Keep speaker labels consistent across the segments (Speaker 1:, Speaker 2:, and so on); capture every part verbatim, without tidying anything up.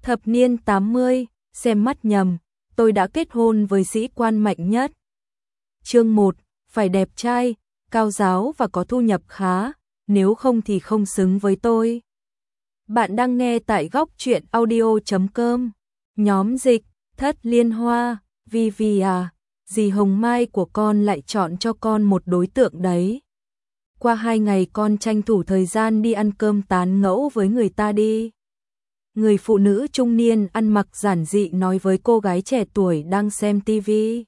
Speaker 1: Thập niên tám mươi, xem mắt nhầm, tôi đã kết hôn với sĩ quan mạnh nhất. Chương một, phải đẹp trai, cao giáo và có thu nhập khá, nếu không thì không xứng với tôi. Bạn đang nghe tại góc truyện audio chấm com. Nhóm dịch, Thất Liên Hoa, Vivi à, dì Hồng Mai của con lại chọn cho con một đối tượng đấy. Qua hai ngày con tranh thủ thời gian đi ăn cơm tán ngẫu với người ta đi. Người phụ nữ trung niên ăn mặc giản dị nói với cô gái trẻ tuổi đang xem tivi.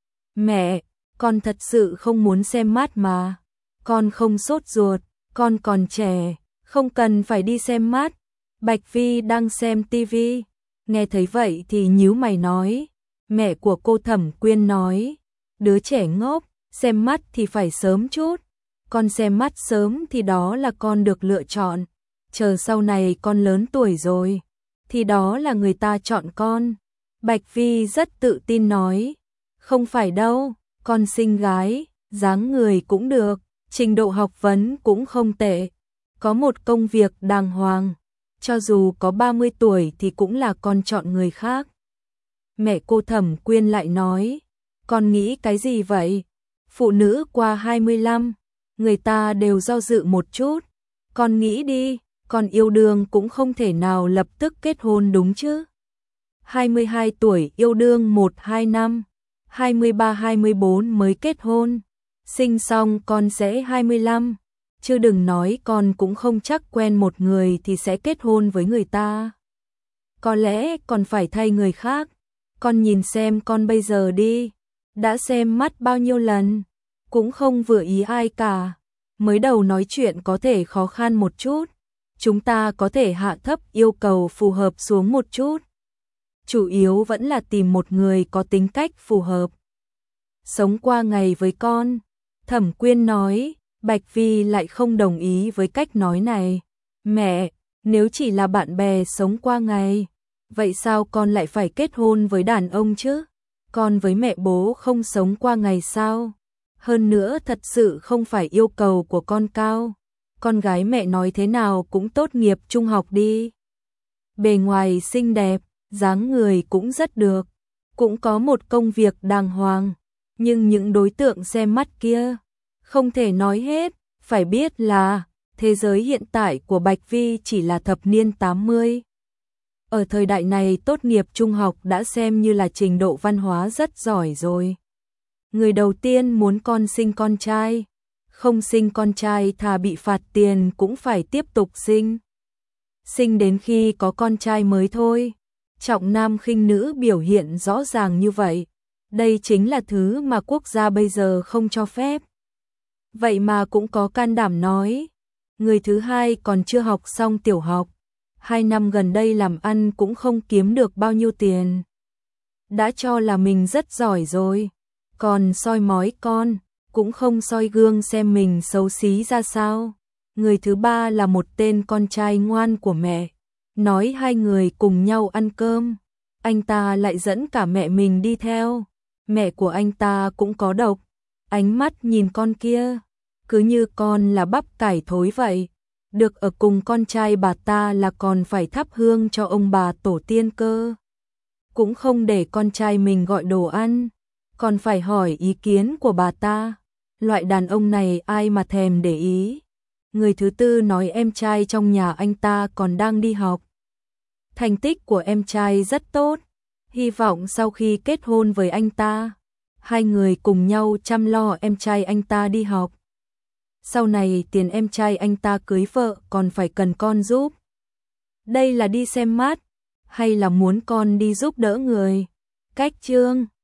Speaker 1: Mẹ, con thật sự không muốn xem mát mà. Con không sốt ruột, con còn trẻ, không cần phải đi xem mát. Bạch Vi đang xem tivi, nghe thấy vậy thì nhíu mày nói. Mẹ của cô Thẩm Quyên nói, đứa trẻ ngốc, xem mắt thì phải sớm chút. Con xem mắt sớm thì đó là con được lựa chọn. Chờ sau này con lớn tuổi rồi, thì đó là người ta chọn con. Bạch Vi rất tự tin nói, không phải đâu, con xinh gái, dáng người cũng được, trình độ học vấn cũng không tệ, có một công việc đàng hoàng, cho dù có ba mươi tuổi thì cũng là con chọn người khác. Mẹ cô Thẩm Quyên lại nói, con nghĩ cái gì vậy? Phụ nữ qua hai mươi lăm, người ta đều do dự một chút. Con nghĩ đi, con yêu đương cũng không thể nào lập tức kết hôn đúng chứ. hai mươi hai tuổi yêu đương một hai năm, hai mươi ba hai mươi bốn mới kết hôn. Sinh xong con sẽ hai mươi lăm, chứ đừng nói con cũng không chắc quen một người thì sẽ kết hôn với người ta. Có lẽ còn phải thay người khác. Con nhìn xem con bây giờ đi, đã xem mắt bao nhiêu lần, cũng không vừa ý ai cả. Mới đầu nói chuyện có thể khó khăn một chút, chúng ta có thể hạ thấp yêu cầu phù hợp xuống một chút. Chủ yếu vẫn là tìm một người có tính cách phù hợp. Sống qua ngày với con, Thẩm Quyên nói. Bạch Vi lại không đồng ý với cách nói này. Mẹ, nếu chỉ là bạn bè sống qua ngày, vậy sao con lại phải kết hôn với đàn ông chứ? Con với mẹ bố không sống qua ngày sao? Hơn nữa thật sự không phải yêu cầu của con cao. Con gái mẹ nói thế nào cũng tốt nghiệp trung học đi. Bề ngoài xinh đẹp, dáng người cũng rất được, cũng có một công việc đàng hoàng. Nhưng những đối tượng xem mắt kia, không thể nói hết, phải biết là thế giới hiện tại của Bạch Vi chỉ là thập niên tám mươi. Ở thời đại này tốt nghiệp trung học đã xem như là trình độ văn hóa rất giỏi rồi. Người đầu tiên muốn con sinh con trai, không sinh con trai thà bị phạt tiền cũng phải tiếp tục sinh. Sinh đến khi có con trai mới thôi. Trọng nam khinh nữ biểu hiện rõ ràng như vậy. Đây chính là thứ mà quốc gia bây giờ không cho phép. Vậy mà cũng có can đảm nói. Người thứ hai còn chưa học xong tiểu học. Hai năm gần đây làm ăn cũng không kiếm được bao nhiêu tiền. Đã cho là mình rất giỏi rồi. Còn soi mói con, cũng không soi gương xem mình xấu xí ra sao. Người thứ ba là một tên con trai ngoan của mẹ. Nói hai người cùng nhau ăn cơm. Anh ta lại dẫn cả mẹ mình đi theo. Mẹ của anh ta cũng có độc. Ánh mắt nhìn con kia, cứ như con là bắp cải thối vậy. Được ở cùng con trai bà ta là còn phải thắp hương cho ông bà tổ tiên cơ. Cũng không để con trai mình gọi đồ ăn, còn phải hỏi ý kiến của bà ta. Loại đàn ông này ai mà thèm để ý. Người thứ tư nói em trai trong nhà anh ta còn đang đi học. Thành tích của em trai rất tốt, hy vọng sau khi kết hôn với anh ta, hai người cùng nhau chăm lo em trai anh ta đi học. Sau này tiền em trai anh ta cưới vợ còn phải cần con giúp. Đây là đi xem mắt, hay là muốn con đi giúp đỡ người? Cách chương